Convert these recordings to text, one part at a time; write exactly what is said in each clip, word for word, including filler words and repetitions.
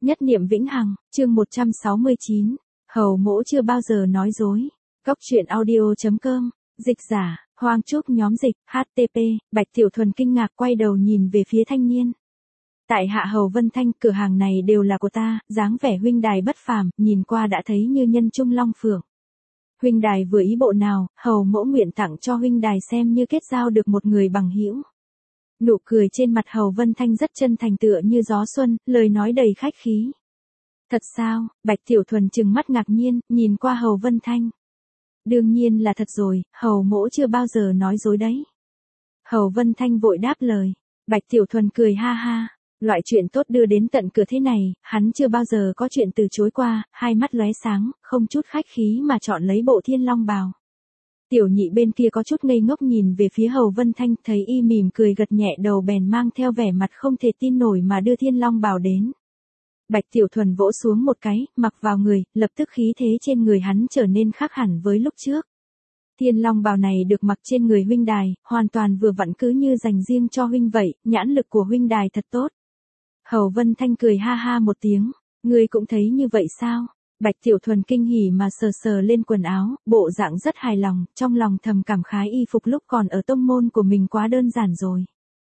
Nhất niệm vĩnh hằng, chương một trăm sáu mươi chín. Hầu mỗ chưa bao giờ nói dối. Cốc truyện audio chấm com, dịch giả, Hoang Trúc nhóm dịch, hát tê pê, Bạch Tiểu Thuần kinh ngạc quay đầu nhìn về phía thanh niên. Tại hạ Hầu Vân Thanh, cửa hàng này đều là của ta, dáng vẻ huynh đài bất phàm, nhìn qua đã thấy như nhân trung long phượng. Huynh đài vừa ý bộ nào, hầu mỗ nguyện tặng cho huynh đài xem như kết giao được một người bằng hữu. Nụ cười trên mặt Hầu Vân Thanh rất chân thành tựa như gió xuân, lời nói đầy khách khí. Thật sao? Bạch Tiểu Thuần trừng mắt ngạc nhiên, nhìn qua Hầu Vân Thanh. Đương nhiên là thật rồi, hầu mỗ chưa bao giờ nói dối đấy. Hầu Vân Thanh vội đáp lời. Bạch Tiểu Thuần cười ha ha. Loại chuyện tốt đưa đến tận cửa thế này, hắn chưa bao giờ có chuyện từ chối qua, hai mắt lóe sáng, không chút khách khí mà chọn lấy bộ thiên long bào. Tiểu nhị bên kia có chút ngây ngốc nhìn về phía Hầu Vân Thanh, thấy y mỉm cười gật nhẹ đầu bèn mang theo vẻ mặt không thể tin nổi mà đưa thiên long bào đến. Bạch Tiểu Thuần vỗ xuống một cái, mặc vào người, lập tức khí thế trên người hắn trở nên khác hẳn với lúc trước. Thiên long bào này được mặc trên người huynh đài, hoàn toàn vừa vặn cứ như dành riêng cho huynh vậy, nhãn lực của huynh đài thật tốt. Hầu Vân Thanh cười ha ha một tiếng, ngươi cũng thấy như vậy sao? Bạch Tiểu Thuần kinh hỉ mà sờ sờ lên quần áo, bộ dạng rất hài lòng, trong lòng thầm cảm khái y phục lúc còn ở tông môn của mình quá đơn giản rồi.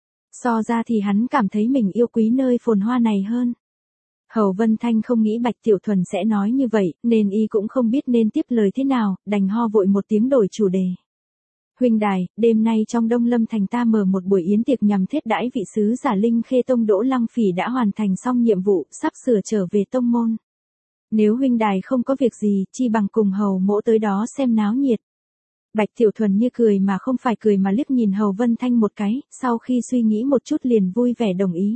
So ra thì hắn cảm thấy mình yêu quý nơi phồn hoa này hơn. Hầu Vân Thanh không nghĩ Bạch Tiểu Thuần sẽ nói như vậy, nên y cũng không biết nên tiếp lời thế nào, đành ho vội một tiếng đổi chủ đề. Huynh đài, đêm nay trong Đông Lâm Thành ta mở một buổi yến tiệc nhằm thiết đãi vị sứ giả Linh Khê Tông Đỗ Lăng Phỉ đã hoàn thành xong nhiệm vụ, sắp sửa trở về tông môn. Nếu huynh đài không có việc gì, chi bằng cùng hầu mỗ tới đó xem náo nhiệt. Bạch Tiểu Thuần như cười mà không phải cười mà liếc nhìn Hầu Vân Thanh một cái, sau khi suy nghĩ một chút liền vui vẻ đồng ý.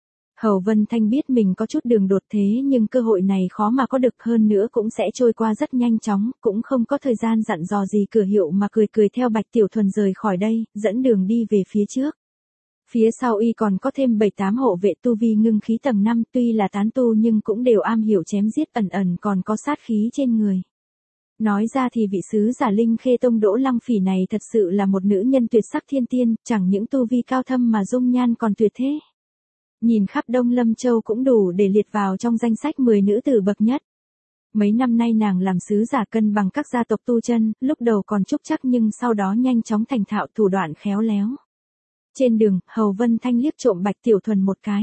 Hầu Vân Thanh biết mình có chút đường đột thế nhưng cơ hội này khó mà có được, hơn nữa cũng sẽ trôi qua rất nhanh chóng, cũng không có thời gian dặn dò gì cửa hiệu mà cười cười theo Bạch Tiểu Thuần rời khỏi đây, dẫn đường đi về phía trước. Phía sau y còn có thêm bảy tám hộ vệ tu vi ngưng khí tầng năm, tuy là tán tu nhưng cũng đều am hiểu chém giết, ẩn ẩn còn có sát khí trên người. Nói ra thì vị sứ giả Linh Khê Tông Đỗ Lăng Phỉ này thật sự là một nữ nhân tuyệt sắc thiên tiên, chẳng những tu vi cao thâm mà dung nhan còn tuyệt thế. Nhìn khắp Đông Lâm Châu cũng đủ để liệt vào trong danh sách mười nữ tử bậc nhất. Mấy năm nay nàng làm sứ giả cân bằng các gia tộc tu chân, lúc đầu còn trúc chắc nhưng sau đó nhanh chóng thành thạo thủ đoạn khéo léo. Trên đường, Hầu Vân Thanh liếc trộm Bạch Tiểu Thuần một cái.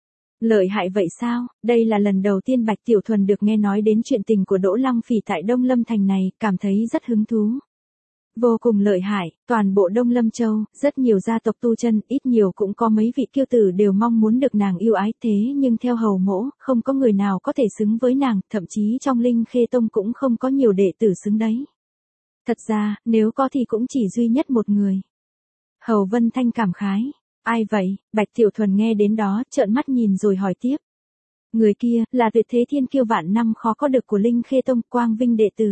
Lợi hại vậy sao? Đây là lần đầu tiên Bạch Tiểu Thuần được nghe nói đến chuyện tình của Đỗ Lăng Phỉ tại Đông Lâm Thành này, cảm thấy rất hứng thú. Vô cùng lợi hại, toàn bộ Đông Lâm Châu, rất nhiều gia tộc tu chân, ít nhiều cũng có mấy vị kiêu tử đều mong muốn được nàng yêu ái, thế nhưng theo hầu mỗ, không có người nào có thể xứng với nàng, thậm chí trong Linh Khê Tông cũng không có nhiều đệ tử xứng đấy. Thật ra, nếu có thì cũng chỉ duy nhất một người. Hầu Vân Thanh cảm khái. Ai vậy? Bạch Tiểu Thuần nghe đến đó, trợn mắt nhìn rồi hỏi tiếp. Người kia, là tuyệt thế thiên kiêu vạn năm khó có được của Linh Khê Tông, Quang Vinh đệ tử.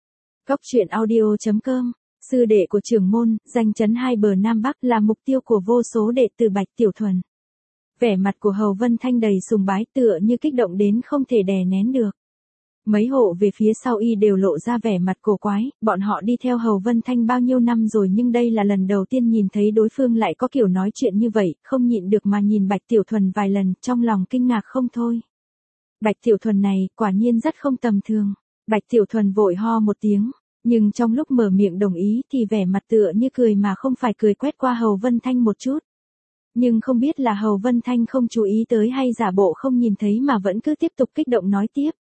Cốc truyện audio chấm com, sư đệ của trưởng môn, danh chấn hai bờ Nam Bắc, là mục tiêu của vô số đệ tử Bạch Tiểu Thuần. Vẻ mặt của Hầu Vân Thanh đầy sùng bái, tựa như kích động đến không thể đè nén được. Mấy hộ về phía sau y đều lộ ra vẻ mặt cổ quái, bọn họ đi theo Hầu Vân Thanh bao nhiêu năm rồi nhưng đây là lần đầu tiên nhìn thấy đối phương lại có kiểu nói chuyện như vậy, không nhịn được mà nhìn Bạch Tiểu Thuần vài lần, trong lòng kinh ngạc không thôi. Bạch Tiểu Thuần này, quả nhiên rất không tầm thường. Bạch Tiểu Thuần vội ho một tiếng, nhưng trong lúc mở miệng đồng ý thì vẻ mặt tựa như cười mà không phải cười quét qua Hầu Vân Thanh một chút. Nhưng không biết là Hầu Vân Thanh không chú ý tới hay giả bộ không nhìn thấy mà vẫn cứ tiếp tục kích động nói tiếp.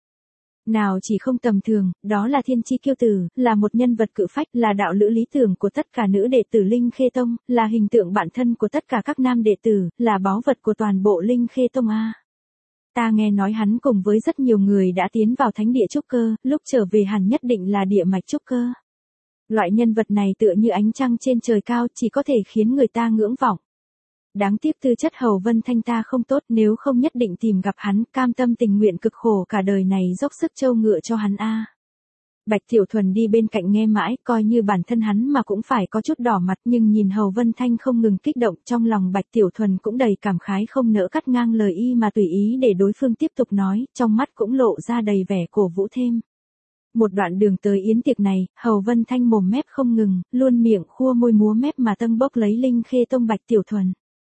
Nào chỉ không tầm thường, đó là thiên chi kiêu tử, là một nhân vật cự phách, là đạo lữ lý tưởng của tất cả nữ đệ tử Linh Khê Tông, là hình tượng bản thân của tất cả các nam đệ tử, là báu vật của toàn bộ Linh Khê Tông a. Ta nghe nói hắn cùng với rất nhiều người đã tiến vào thánh địa trúc cơ, lúc trở về hẳn nhất định là địa mạch trúc cơ. Loại nhân vật này tựa như ánh trăng trên trời cao, chỉ có thể khiến người ta ngưỡng vọng. Đáng tiếc tư chất Hầu Vân Thanh ta không tốt, nếu không nhất định tìm gặp hắn, cam tâm tình nguyện cực khổ cả đời này dốc sức trâu ngựa cho hắn a. Bạch Tiểu Thuần đi bên cạnh nghe mãi, coi như bản thân hắn mà cũng phải có chút đỏ mặt, nhưng nhìn Hầu Vân Thanh không ngừng kích động, trong lòng Bạch Tiểu Thuần cũng đầy cảm khái, không nỡ cắt ngang lời y mà tùy ý để đối phương tiếp tục nói, trong mắt cũng lộ ra đầy vẻ cổ vũ thêm. Một đoạn đường tới yến tiệc này, Hầu Vân Thanh mồm mép không ngừng, luôn miệng khua môi múa mép mà tâng bốc lấy Linh Khê Tông Bạch Tiểu Thuần.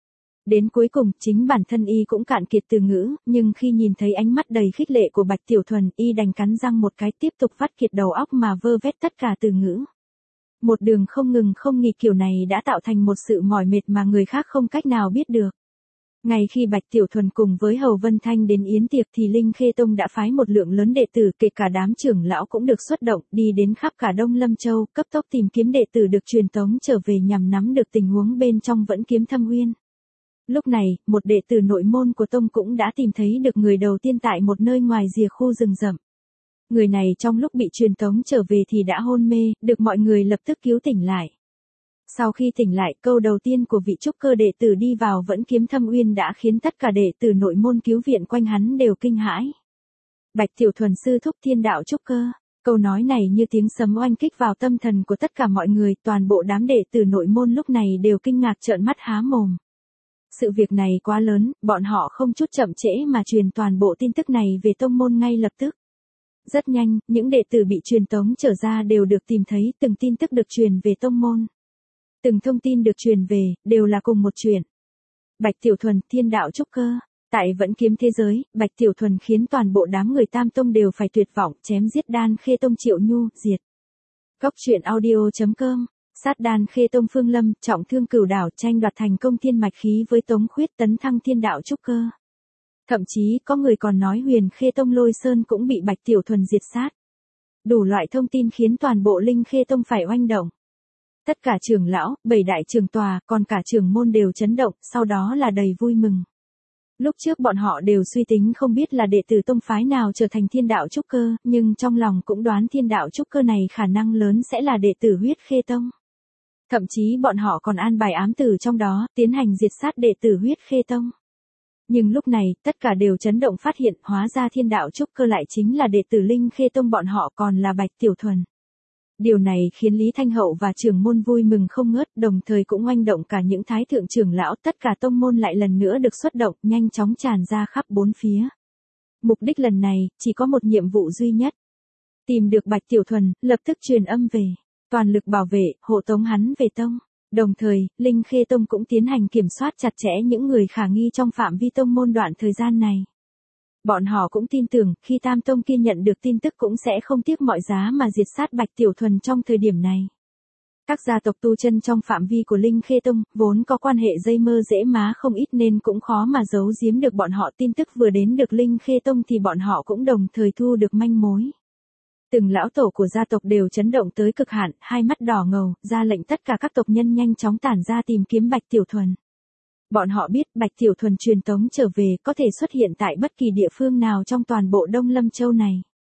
Đến cuối cùng, chính bản thân y cũng cạn kiệt từ ngữ, nhưng khi nhìn thấy ánh mắt đầy khích lệ của Bạch Tiểu Thuần, y đành cắn răng một cái tiếp tục vắt kiệt đầu óc mà vơ vét tất cả từ ngữ. Một đường không ngừng không nghỉ kiểu này đã tạo thành một sự mỏi mệt mà người khác không cách nào biết được. Ngay khi Bạch Tiểu Thuần cùng với Hầu Vân Thanh đến yến tiệc thì Linh Khê Tông đã phái một lượng lớn đệ tử kể cả đám trưởng lão cũng được xuất động đi đến khắp cả Đông Lâm Châu cấp tốc tìm kiếm đệ tử được truyền tống trở về nhằm nắm được tình huống bên trong Vẫn Kiếm Thâm Uyên. Lúc này, một đệ tử nội môn của Tông cũng đã tìm thấy được người đầu tiên tại một nơi ngoài rìa khu rừng rậm. Người này trong lúc bị truyền tống trở về thì đã hôn mê, được mọi người lập tức cứu tỉnh lại. Sau khi tỉnh lại, câu đầu tiên của vị trúc cơ đệ tử đi vào Vẫn Kiếm Thâm Uyên đã khiến tất cả đệ tử nội môn cứu viện quanh hắn đều kinh hãi. Bạch Tiểu Thuần sư thúc thiên đạo trúc cơ. Câu nói này như tiếng sấm oanh kích vào tâm thần của tất cả mọi người, toàn bộ đám đệ tử nội môn lúc này đều kinh ngạc trợn mắt há mồm. Sự việc này quá lớn, bọn họ không chút chậm trễ mà truyền toàn bộ tin tức này về tông môn ngay lập tức. Rất nhanh, những đệ tử bị truyền tống trở ra đều được tìm thấy, từng tin tức được truyền về tông môn. Từng thông tin được truyền về, đều là cùng một chuyện. Bạch Tiểu Thuần, thiên đạo trúc cơ. Tại Vẫn Kiếm thế giới, Bạch Tiểu Thuần khiến toàn bộ đám người Tam Tông đều phải tuyệt vọng, chém giết Đan Khê Tông Triệu Nhu, diệt. Góc truyện audio chấm com. Sát Đan Khê Tông Phương Lâm, trọng thương Cửu Đảo, tranh đoạt thành công thiên mạch khí với Tống Khuyết tấn thăng thiên đạo trúc cơ. Thậm chí có người còn nói Huyền Khê Tông Lôi Sơn cũng bị Bạch Tiểu Thuần diệt sát. Đủ loại thông tin khiến toàn bộ Linh Khê Tông phải oanh động. Tất cả trưởng lão, bảy đại trưởng tòa, còn cả trưởng môn đều chấn động, sau đó là đầy vui mừng. Lúc trước bọn họ đều suy tính không biết là đệ tử tông phái nào trở thành thiên đạo trúc cơ, nhưng trong lòng cũng đoán thiên đạo trúc cơ này khả năng lớn sẽ là đệ tử Huyết Khê Tông. Thậm chí bọn họ còn an bài ám tử trong đó, tiến hành diệt sát đệ tử Huyết Khê Tông. Nhưng lúc này, tất cả đều chấn động phát hiện, hóa ra thiên đạo trúc cơ lại chính là đệ tử Linh Khê Tông bọn họ còn là Bạch Tiểu Thuần. Điều này khiến Lý Thanh Hậu và trưởng môn vui mừng không ngớt, đồng thời cũng oanh động cả những thái thượng trưởng lão, tất cả tông môn lại lần nữa được xuất động, nhanh chóng tràn ra khắp bốn phía. Mục đích lần này, chỉ có một nhiệm vụ duy nhất. Tìm được Bạch Tiểu Thuần, lập tức truyền âm về. Toàn lực bảo vệ, hộ tống hắn về tông. Đồng thời, Linh Khê Tông cũng tiến hành kiểm soát chặt chẽ những người khả nghi trong phạm vi tông môn đoạn thời gian này. Bọn họ cũng tin tưởng, khi Tam Tông kia nhận được tin tức cũng sẽ không tiếc mọi giá mà diệt sát Bạch Tiểu Thuần trong thời điểm này. Các gia tộc tu chân trong phạm vi của Linh Khê Tông, vốn có quan hệ dây mơ dễ má không ít nên cũng khó mà giấu giếm được bọn họ, tin tức vừa đến được Linh Khê Tông thì bọn họ cũng đồng thời thu được manh mối. Từng lão tổ của gia tộc đều chấn động tới cực hạn, hai mắt đỏ ngầu, ra lệnh tất cả các tộc nhân nhanh chóng tản ra tìm kiếm Bạch Tiểu Thuần. Bọn họ biết Bạch Tiểu Thuần truyền tống trở về có thể xuất hiện tại bất kỳ địa phương nào trong toàn bộ Đông Lâm Châu này.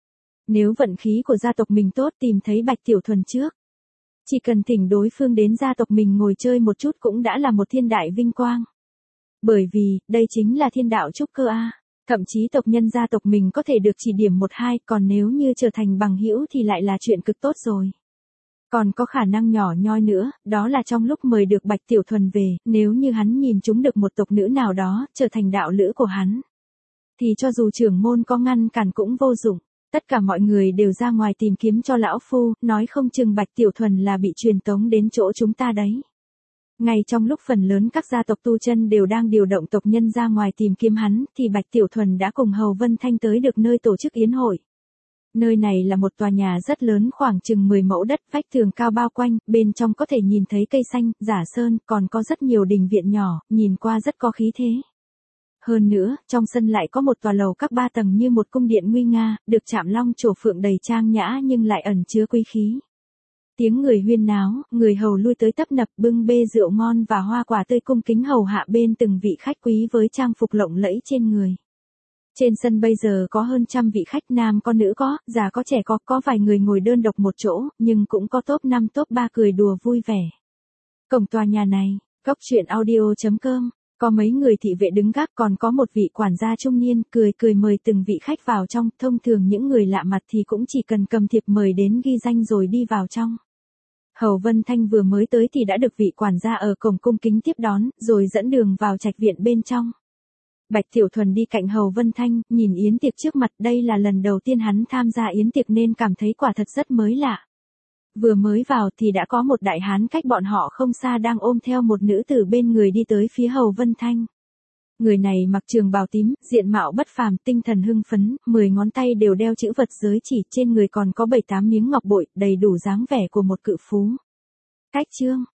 Nếu vận khí của gia tộc mình tốt tìm thấy Bạch Tiểu Thuần trước, chỉ cần thỉnh đối phương đến gia tộc mình ngồi chơi một chút cũng đã là một thiên đại vinh quang. Bởi vì, đây chính là thiên đạo trúc cơ a. Thậm chí tộc nhân gia tộc mình có thể được chỉ điểm một hai, còn nếu như trở thành bằng hữu thì lại là chuyện cực tốt rồi. Còn có khả năng nhỏ nhoi nữa, đó là trong lúc mời được Bạch Tiểu Thuần về, nếu như hắn nhìn chúng được một tộc nữ nào đó, trở thành đạo lữ của hắn, thì cho dù trưởng môn có ngăn cản cũng vô dụng. Tất cả mọi người đều ra ngoài tìm kiếm cho lão phu, nói không chừng Bạch Tiểu Thuần là bị truyền tống đến chỗ chúng ta đấy. Ngay trong lúc phần lớn các gia tộc tu chân đều đang điều động tộc nhân ra ngoài tìm kiếm hắn, thì Bạch Tiểu Thuần đã cùng Hầu Vân Thanh tới được nơi tổ chức yến hội. Nơi này là một tòa nhà rất lớn khoảng chừng mười mẫu đất, vách tường cao bao quanh, bên trong có thể nhìn thấy cây xanh, giả sơn, còn có rất nhiều đình viện nhỏ, nhìn qua rất có khí thế. Hơn nữa, trong sân lại có một tòa lầu các ba tầng như một cung điện nguy nga, được chạm long trổ phượng đầy trang nhã nhưng lại ẩn chứa quý khí. Tiếng người huyên náo, người hầu lui tới tấp nập bưng bê rượu ngon và hoa quả tươi cung kính hầu hạ bên từng vị khách quý với trang phục lộng lẫy trên người. Trên sân bây giờ có hơn trăm vị khách, nam có nữ có, già có trẻ có, có vài người ngồi đơn độc một chỗ, nhưng cũng có top năm top ba cười đùa vui vẻ. Cổng tòa nhà này, góc truyện audio chấm com, có mấy người thị vệ đứng gác, còn có một vị quản gia trung niên cười cười mời từng vị khách vào trong. Thông thường những người lạ mặt thì cũng chỉ cần cầm thiệp mời đến ghi danh rồi đi vào trong. Hầu Vân Thanh vừa mới tới thì đã được vị quản gia ở cổng cung kính tiếp đón, rồi dẫn đường vào trạch viện bên trong. Bạch Tiểu Thuần đi cạnh Hầu Vân Thanh, nhìn yến tiệc trước mặt, đây là lần đầu tiên hắn tham gia yến tiệc nên cảm thấy quả thật rất mới lạ. Vừa mới vào thì đã có một đại hán cách bọn họ không xa đang ôm theo một nữ tử bên người đi tới phía Hầu Vân Thanh. Người này mặc trường bào tím, diện mạo bất phàm, tinh thần hưng phấn, mười ngón tay đều đeo chữ vật giới chỉ, trên người còn có bảy tám miếng ngọc bội, đầy đủ dáng vẻ của một cự phú. Cách chương